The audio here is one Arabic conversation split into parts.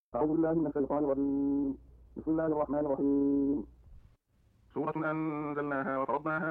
أعوذ بالله من الشيطان الرجيم. بسم الله الرحمن الرحيم. سورة أنزلناها وفرضناها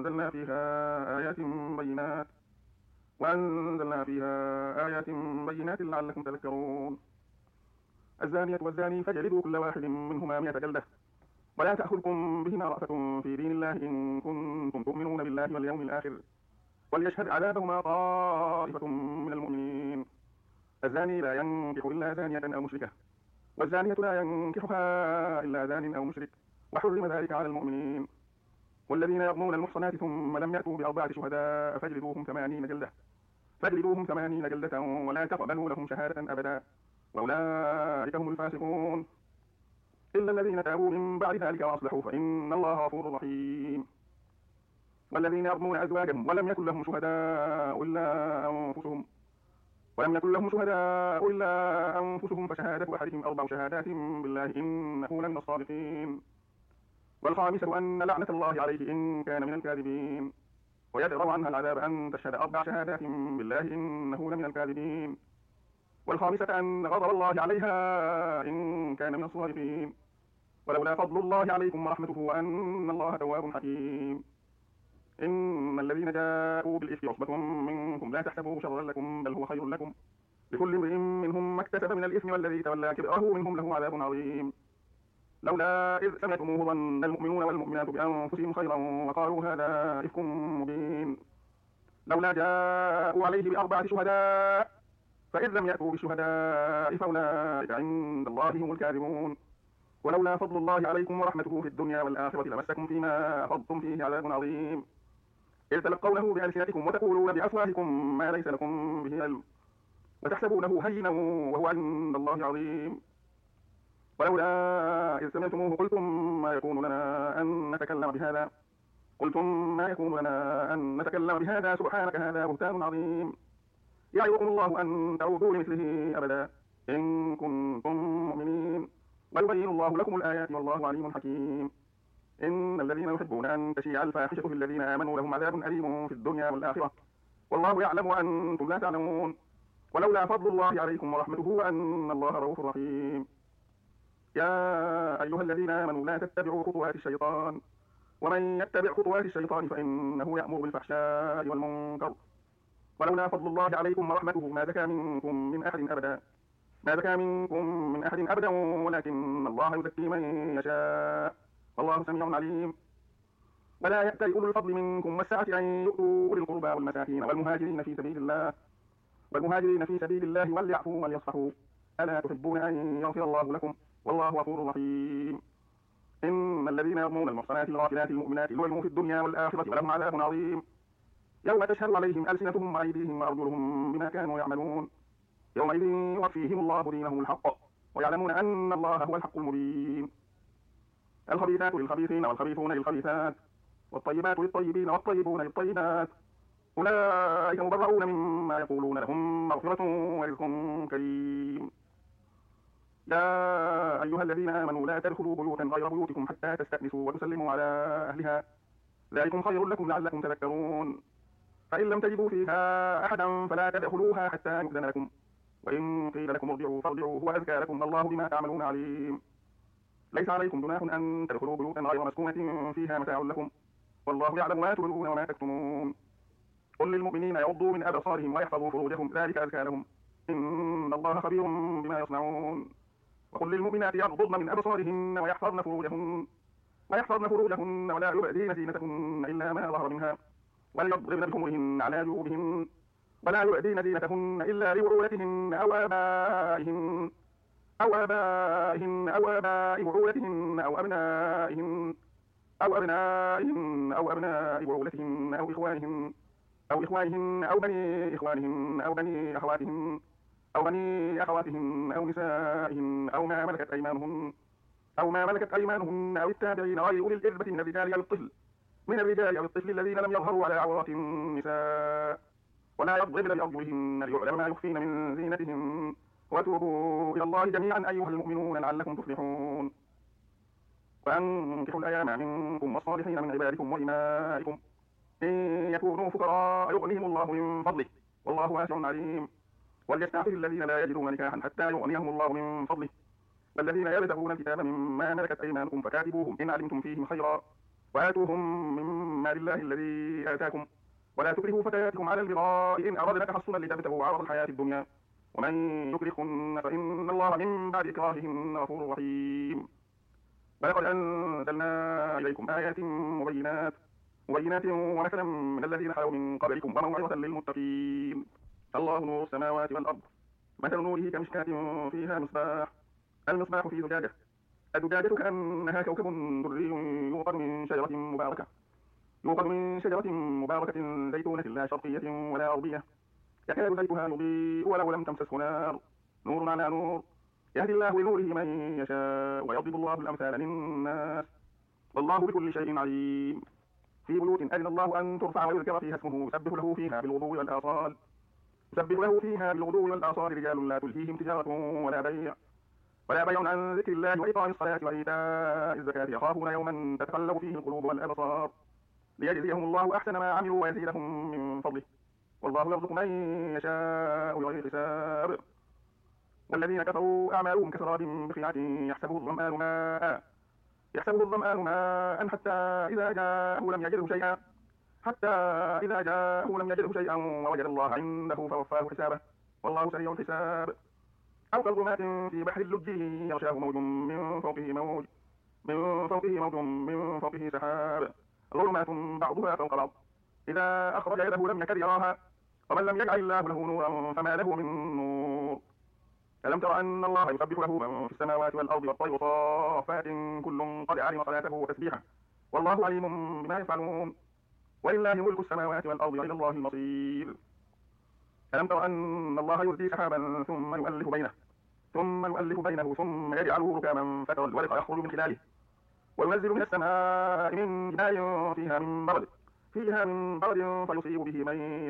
بينات وأنزلنا فيها آيات بينات لعلكم تذكرون. الزانية والزاني فاجلدوا كل واحد منهما 100 جلدة، ولا تأخذكم بهما رأفة في دين الله إن كنتم تؤمنون بالله واليوم الآخر، وليشهد عذابهما طائفة من المؤمنين. الزاني لا ينكح إلا زانية أو مشركة، والزانية لا ينكحها إلا زان أو مشرك، وحرم ذلك على المؤمنين. والذين يرمون المحصنات ثم لم يأتوا بأربعة شهداء فاجلدوهم 80 جلدة ولا تقبلوا لهم شهادة أبدا، وأولئك هم الفاسقون، إلا الذين تابوا من بعد ذلك وأصلحوا فإن الله غفور رحيم. والذين يرمون أزواجهم ولم يكن لهم شهداء إلا أنفسهم فشهادة أحدهم 4 شهادات بالله إنه لمن الصادقين. والخامسة أن لعنة الله عليه إن كان من الكاذبين، ويدرأ عنها العذاب أن تشهد 4 شهادات بالله إنه لمن الكاذبين. والخامسة أن غضب الله عليها إن كان من الصادقين. ولولا فضل الله عليكم ورحمته وأن الله تواب حكيم. إن الذين جاءوا بالإفك عصبة منكم لا تحسبوه شرا لكم بل هو خير لكم، لكل امرئ منهم ما اكتسب من الإثم والذي تولى كبره منهم له عذاب عظيم. لولا إذ سمعتموه ظن المؤمنون والمؤمنات بأنفسهم خيرا وقالوا هذا إفك مبين. لولا جاءوا عليه ب4 شهداء فإذ لم يأتوا بالشهداء فأولئك عند الله هم الكاذبون. ولولا فضل الله عليكم ورحمته في الدنيا والآخرة لمسكم فيما أخذتم فيه عذاب عظيم، إذ تلقونه بألسنتكم وتقولون بأفواهكم ما ليس لكم به علم، وتحسبونه هينا وهو عند الله عظيم. ولولا إذ سمعتموه قلتم ما يكون لنا أن نتكلم بهذا سبحانك هذا بهتان عظيم. يعظكم الله أن تعودوا لمثله أبدا إن كنتم مؤمنين، ويبين الله لكم الآيات والله عليم حكيم. إن الذين يحبون أن تشيع الفاحشة في الذين آمنوا لهم عذاب أليم في الدنيا والآخرة، والله يعلم وأنتم لا تعلمون. ولولا فضل الله عليكم ورحمته وأن الله رؤوف رحيم. يا أيها الذين آمنوا لا تتبعوا خطوات الشيطان، ومن يتبع خطوات الشيطان فإنه يأمر بالفحشاء والمنكر. ولولا فضل الله عليكم ورحمته ما زكى منكم من أحد أبدا ولكن الله يزكي من يشاء والله سميع عليم. ولا يأتل أولو الفضل منكم والسعة أن يؤتوا أولي القربى والمساكين والمهاجرين في سبيل الله وليعفوا وليصفحوا، ألا تحبون أن يغفر الله لكم والله غفور رحيم. إن الذين يرمون المحصنات الغافلات المؤمنات لعنوا في الدنيا والآخرة ولهم عذاب عظيم، يوم تشهد عليهم ألسنتهم وأيديهم وأرجلهم بما كانوا يعملون، يومئذ يوفيهم الله دينهم الحق ويعلمون أن الله هو الحق المبين. الخبيثات للخبيثين والخبيثون للخبيثات والطيبات للطيبين والطيبون للطيبات، أولئك مبرؤون مما يقولون لهم مغفرة ورزق كريم. يا أيها الذين آمنوا لا تدخلوا بيوتا غير بيوتكم حتى تستأنسوا وتسلموا على أهلها، ذلكم خير لكم لعلكم تذكرون. فإن لم تجدوا فيها أحدا فلا تدخلوها حتى يؤذن لكم، وإن قيل لكم ارجعوا فارجعوا هو أزكى لكم والله بما تعملون عليم. ليس عليكم جناح أن تدخلوا بيوتا غير مسكونة فيها متاع لكم، والله يعلم ما تبدون وما تكتمون. قل للمؤمنين يغضوا من أبصارهم ويحفظوا فروجهم ذلك أزكى لهم إن الله خبير بما يصنعون. وقل للمؤمنات يغضضن من أبصارهن ويحفظن فروجهن ولا يبدين زينتهن إلا ما ظهر منها، وليضربن بخمرهن على جيوبهن ولا يبدين زينتهن إلا لبعولتهن أو آباء بعولتهن أو أبناء بعولتهن أو إخوانهن أو بني إخوانهن أو بني أخواتهن أو نسائهن أو ما ملكت أيمانهن أو التابعين غير أولي الإربة من الرجال أو الطفل الذين لم يظهروا على عورات النساء، ولا يضربن بأرجلهن ليعلم ما يخفين من زينتهن، وتوبوا إلى الله جميعا أيها المؤمنون لعلكم تفلحون. وأنكحوا الأيام منكم والصالحين من عبادكم وإمائكم إن يكونوا فقراء يغنيهم الله من فضله والله واسع عليم. وليستعفف الذين لا يجدون نكاحا حتى يغنيهم الله من فضله والذين يبتغون الكتاب مما ملكت أيمانكم فكاتبوهم إن علمتم فيهم خيرا وآتوهم من مال الله الذي آتاكم ولا تكرهوا فتياتكم على البغاء إن أردنا تحصنا لتبتغوا عرض الحياة الدنيا ومن يكرهن فإن الله من بعد إكراههن غفور رحيم ولقد أنزلنا إليكم آيات مبينات ومثلا من الذين خلوا من قبلكم وموعظة للمتقين الله نور السماوات والأرض مثل نوره كمشكاة فيها المصباح في زجاجة الزجاجة كأنها كوكب دري يوقد من شجرة مباركة زيتونة لا شرقية ولا غربية يكاد زيتها يضيء ولو لم تمسسه نار نور على نور يهدي الله لنوره من يشاء ويضرب الله الأمثال للناس والله بكل شيء عليم في بيوت أذن الله أن ترفع ويذكر فيها اسمه يسبح له فيها بالغدو والآصال رجال لا تلهيهم تجارة ولا بيع عن ذكر الله وإقام الصلاة وإيتاء الزكاة يخافون يوما تتقلب فيه القلوب والأبصار ليجزيهم الله أحسن ما عملوا ويزيدهم من فضله والله يرزق من يشاء بغير حساب والذين كفروا أعمالهم كسراب بقيعة يحسبه الظمآن ماء حتى إذا جاءه لم يجده شيئا ووجد الله عنده فوفاه حسابه والله سريع الحساب أو كظلمات في بحر اللج يغشاه موج من فوقه سحاب ظلمات بعضها فوق بعض إذا أخرج يده لم يكد يراها ومن لم يجعل الله له نورا فما له من نور ألم تر أن الله يسبح له من في السماوات والأرض والطير صافات كل قد علم صلاته وتسبيحه والله عليم بما يفعلون ولله ملك السماوات والأرض وإلى الله المصير ألم تر أن الله يزجي سحابا ثم يؤلف بينه ثم يجعله ركاما فترى الورق يخرج من خلاله وينزل من السماء من جبال فيها من برد فيصيب به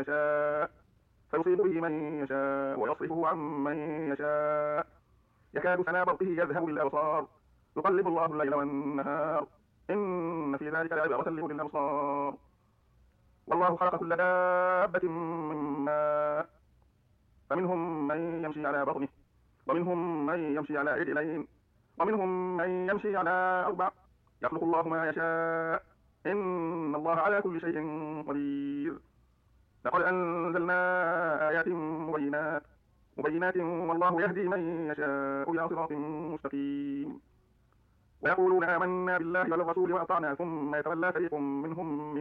من يشاء ويصرفه عن من يشاء يكاد سنا برقه يذهب بالأبصار يقلب الله الليل والنهار إن في ذلك لعبرة لأولي الأبصار والله خلق كل دابة من ماء فمنهم من يمشي على بطنه ومنهم من يمشي على رجلين ومنهم من يمشي على أربع يخلق الله ما يشاء إن الله على كل شيء قدير لقد أنزلنا آيات مبينات والله يهدي من يشاء إلى صراط مستقيم ويقولون آمنا بالله والرسول وأطعنا ثم يتولى فريق منهم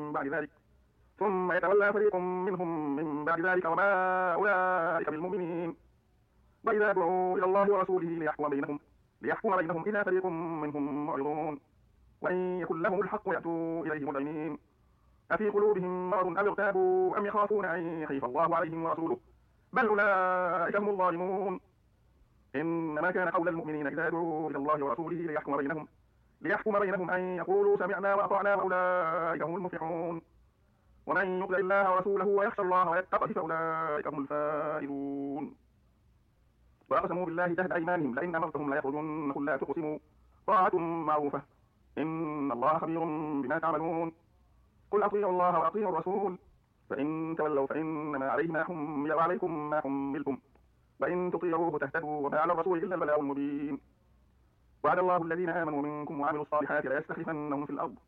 من بعد ذلك وما أولئك بالمؤمنين وإذا دعوا إلى الله ورسوله ليحكم بينهم إذا فريق منهم معرضون وإن يكن لهم الحق يأتوا إليه مذعنين أفي قلوبهم مرض أم ارتابوا أم يخافون أن يخيف الله عليهم ورسوله بل أولئك هم الظالمون إنما كان قول المؤمنين إذا دعوا إلى الله ورسوله ليحكم بينهم أن يقولوا سمعنا وأطعنا وأولئك هم المفلحون ومن يطع الله ورسوله ويخشى الله ويتقه فأولئك هم الفائزون وأقسموا بالله جهد أيمانهم لئن أمرتهم ليخرجن قل لا تقسموا طاعة معروفة إن الله خبير بما تعملون قل أطيعوا الله وأطيعوا الرسول فإن تولوا فإنما عليه ما حمل وعليكم ما حملتم وإن تطيعوه تهتدوا وما على الرسول إلا البلاغ المبين وعد الله الذين آمنوا منكم وعملوا الصالحات ليستخلفنهم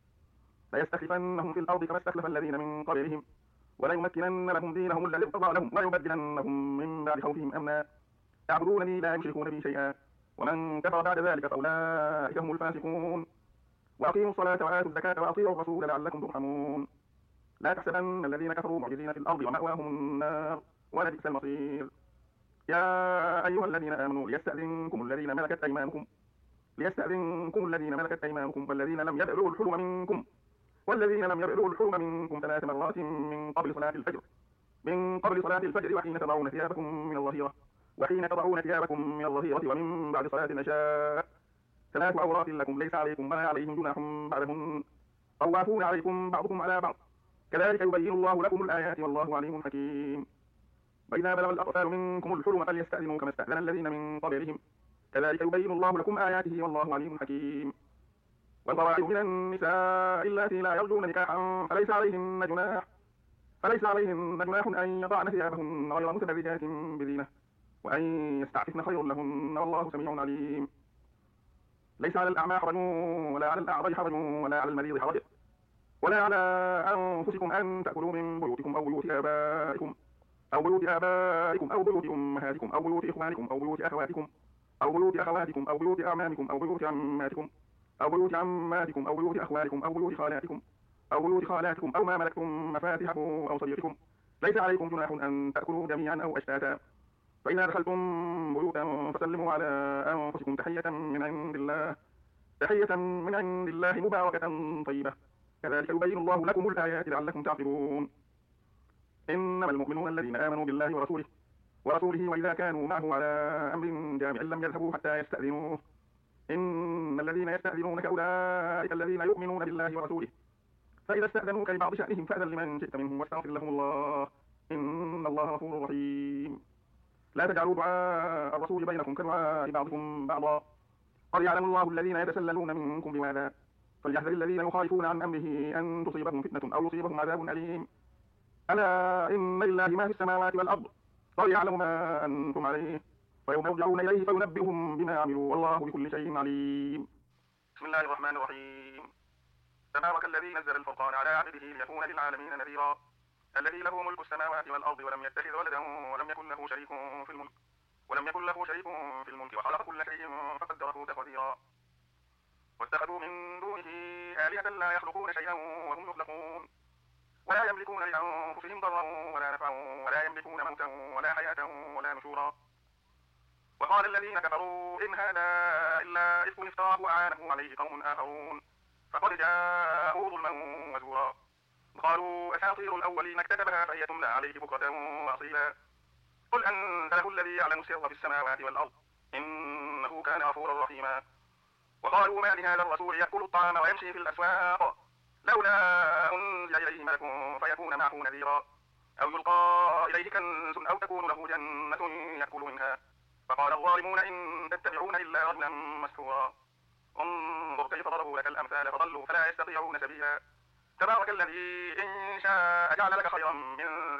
في الأرض كما استخلف الذين من قبلهم وليمكنن لهم دينهم الذي ارتضى لهم وليبدلنهم من بعد خوفهم أمنا يعبدونني لا يشركون بي شيئا ومن كفر بعد ذلك فأولئك هم الفاسقون وأقيموا الصلاة وآتوا الزكاة وأطيعوا الرسول لعلكم ترحمون لا تحسبن الذين كفروا معجزين في الأرض ومأواهم النار ولبئس المصير يا أيها الذين آمنوا ليستأذنكم الذين ملكت أيمانكم والذين لم يبلغوا الحلم منكم 3 مرات من قبل صلاة الفجر وحين تضعون ثيابكم من الظهيرة ومن بعد صلاة العشاء 3 عورات لكم ليس عليكم ولا عليهم جناح بعدهن طوافون عليكم بعضكم على بعض كذلك يبين الله لكم الآيات والله عليم حكيم وإذا بلغ الأطفال منكم الحلم فليستأذنوا كما استأذن الذين من قبلهم كذلك يبين الله لكم آياته والله عليم حكيم والقواعد من النساء اللاتي لا يرجون نكاحا فليس عليهن جناح أن يضعن ثيابهن غير متبرجات بزينة وأن يستعففن خير لهن والله سميع عليم. ليس على الأعمى حرج ولا على الأعرج حرج ولا على المريض حرج ولا على أنفسكم أن تأكلوا من بيوتكم أو بيوت آبائكم أو بيوت أمهاتكم أو بيوت إخوانكم أو بيوت أخواتكم أو بيوت أعمامكم أو بيوت عماتكم أو بيوت عماتكم أو بيوت أخوالكم أو بيوت خالاتكم أو ما ملكتم مفاتحه أو صديقكم. ليس عليكم جناح أن تأكلوا جميعا أو أشتاتا. فإذا دخلتم بيوتا فسلموا على أنفسكم تحية من عند الله مباركة طيبة. كذلك يبين الله لكم الآيات لعلكم تعقلون. إنما المؤمنون الذين آمنوا بالله ورسوله وإذا كانوا معه على أمر جامع لم يذهبوا حتى يستأذنوه. إن الذين يستأذنونك أولئك الذين يؤمنون بالله ورسوله فإذا استأذنوك لبعض شأنهم فأذن لمن شئت منهم واستغفر لهم الله إن الله غفور رحيم. لا تجعلوا دعاء الرسول بينكم كدعاء بعضكم بعضا قد يعلم الله الذين يتسللون منكم بماذا فليحذر الذين يخالفون عن أمره أن تصيبهم فتنة أو يصيبهم عذاب أليم. ألا إن لله ما في السماوات والأرض قد يعلم ما أنتم عليه ويوم يرجعون إليه فينبئهم بما عملوا والله بكل شيء عليم. بسم الله الرحمن الرحيم. تبارك الذي نزل الفرقان على عبده ليكون للعالمين نذيرا. الذي له ملك السماوات والأرض ولم يتخذ ولدا ولم يكن له شريك في الملك وخلق كل شيء فقدره تقديرا. واتخذوا من دونه آلهة لا يخلقون شيئا وهم يخلقون ولا يملكون لأنفسهم ضرا ولا نفعا ولا يملكون موتا ولا حياة ولا نشورا. وقال الذين كفروا إن هذا إلا إفك افتراه وأعانه عليه قوم آخرون فقد جاءوا ظلما وزورا. قالوا أساطير الأولين اكتتبها فهي تملى عليه بكرة وأصيلا. قل أنزله الذي يعلم السر في السماوات والأرض إنه كان غفورا رحيما. وقالوا ما لهذا الرسول يأكل الطعام ويمشي في الأسواق لولا أنزل إليه ملك فيكون معه نذيرا أو يلقى إليه كنز أو تكون له جنة يأكل منها. فقال الظالمون إن تتبعون إلا رجلا مسحورا. انظر كيف ضربوا لك الأمثال فضلوا فلا يستطيعون سبيلا. تبارك الذي إن شاء جعل لك خيرا من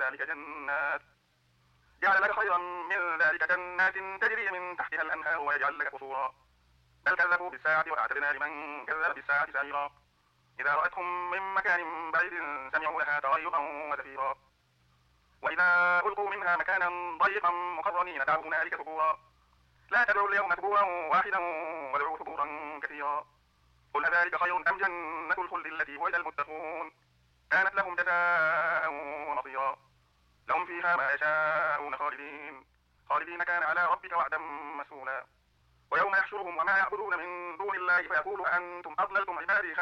ذلك جنات تجري من تحتها الأنهار ويجعل لك قصورا. بل كذبوا بالساعة وأعتدنا لمن كذب بالساعة سعيرا. إذا رأتهم من مكان بعيد سمعوا لها تغيظا وزفيرا. وإذا ألقوا منها مكانا ضيقا مقرنين دعوا هنالك ثبورا. لا تدعوا اليوم ثبورا واحدا وادعوا ثبورا كثيرا. قل أذلك خير أم جنة الخلد التي وعد المتقون كانت لهم جزاء ومصيرا. لهم فيها ما يشاءون خالدين كان على ربك وعدا مسئولا. ويوم يحشرهم وما يعبدون من دون الله فيقول أنتم أضللتم عبادي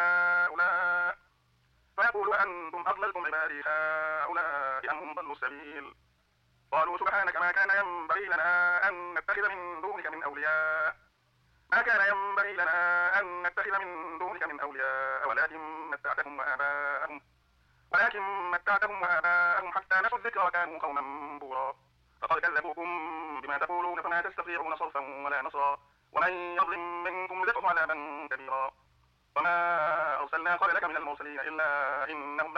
هؤلاء أم هم ضلوا السبيل. قالوا سبحانك ما كان ينبغي لنا أن نتخذ من دونك من أولياء ولكن متعتهم وآباءهم حتى نسوا الذكر وكانوا قوما بورا. فقد كذبوكم بما تقولون فما تستطيعون صرفا ولا نصرا ومن يظلم منكم نذقه عذابا كبيرا. وما أرسلنا قبلك من المرسلين إلا إنهم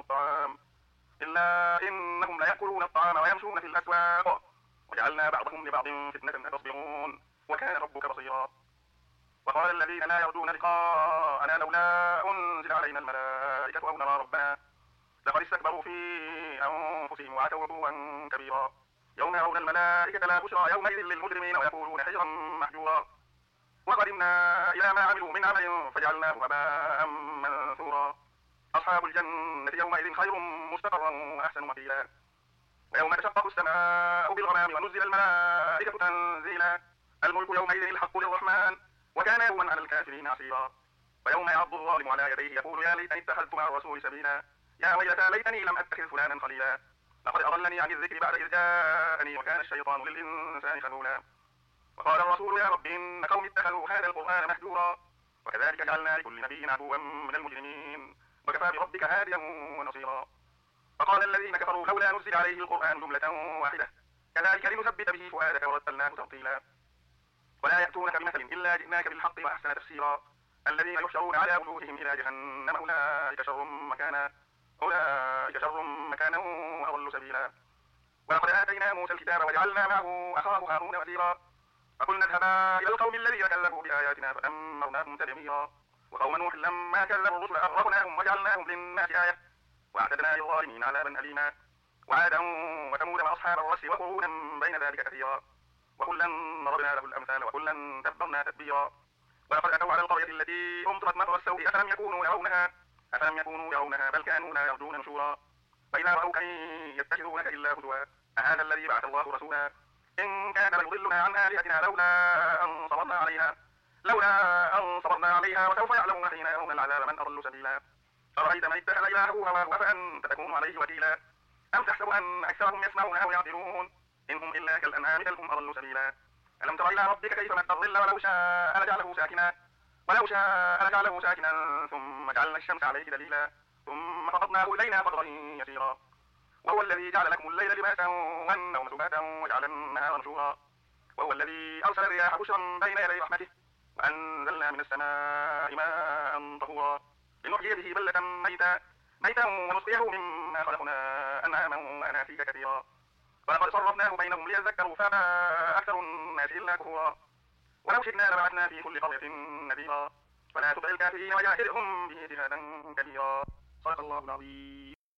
لا يأكلون الطعام ويمشون في الأسواق وجعلنا بعضهم لبعض فتنة أتصبرون وكان ربك بصيرا. وقال الذين لا يرجون لقاءنا لولا أنزل علينا الملائكة أو نرى ربنا لقد استكبروا في أنفسهم وعتوا عتوا كبيرا. يوم يرون الملائكة لا بشرى يومئذ للمجرمين ويقولون حجرا محجورا. وقدمنا إلى ما عملوا من عمل فجعلناه هباء منثورا. أصحاب الجنة يومئذ خير مستقرا وأحسن مقيلا. ويوم تشقق السماء بالغمام ونزل الملائكة تنزيلا. الملك يومئذ الحق للرحمن وكان يوما على الكافرين عسيرا. ويوم يعض الظالم على يديه يقول يا ليتني اتخذت مع الرسول سبيلا. يا ويلتى ليتني لم أتخذ فلانا خليلا لقد أضلني عن الذكر بعد إذ جاءني وكان الشيطان للإنسان خذولا. وقال الرسول يا رب إن قومي اتخذوا هذا القرآن مهجورا. وكذلك جعلنا لكل نبي عدوا من المجرمين وكفى بربك هاديا ونصيرا. فقال الذين كفروا لولا نزل عليه القرآن جملة واحدة كذلك لنثبت به فؤادك ورتلناه ترتيلا. ولا يأتونك بمثل إلا جئناك بالحق وأحسن تفسيرا. الذين يحشرون على وجوههم إلى جهنم أولئك شر مكانا وأضل سبيلا. ولقد آتينا موسى الكتاب وجعلنا معه أخاه هارون وزيرا فقلنا اذهبا إلى القوم الذين كذبوا بآياتنا فدمرناهم تدميرا وقوم نوح لما كذبوا الرسل أغرقناهم وجعلناهم للناس آية وأعتدنا للظالمين عذابا أليما وعادا وثمود وأصحاب الرس وقرونا بين ذلك كثيرا وكلا ضربنا له الأمثال وكلا تبرنا تتبيرا ولقد أتوا على القرية التي أمطرت مطر السوء أفلم يكونوا يرونها بل كانوا لا يرجون نشورا فإذا رأوك إن يتخذونك إلا هزوا أهذا الذي بعث الله رسولا إن كان ليضلنا عن آلهتنا لولا أن صبرنا عليها وسوف يعلمون حين يرون العذاب من أضل سبيلا أرأيت من اتخذ إلهه هواه أفأنت تكون عليه وكيلا أم تحسب أن أكثرهم يسمعون أو يعقلون إن هم إلا كالأنعام بل هم أضل سبيلا ألم تر إلى ربك كيف مد الظل ولو شاء لجعله ساكنا ثم جعلنا الشمس عليه دليلا ثم قبضناه إلينا قبضا يسيرا وهو الذي جعل لكم الليل لباسا والنوم سباتا وجعل النهار نشورا وهو الذي أرسل الرياح بشرا بين يدي رحمته وأنزلنا من السماء ماء طهورا لنحيي به بلة ميتا ونسقيه مما خلقنا أنعاما وأناسيا كثيرا ولقد صرفناه بينهم ليذكروا فأبى أكثر الناس إلا كفورا ولو شئنا لبعثنا في كل قرية نذيرا فلا تطع الكافرين وجاهدهم به جهادا كبيرا صدق الله العظيم.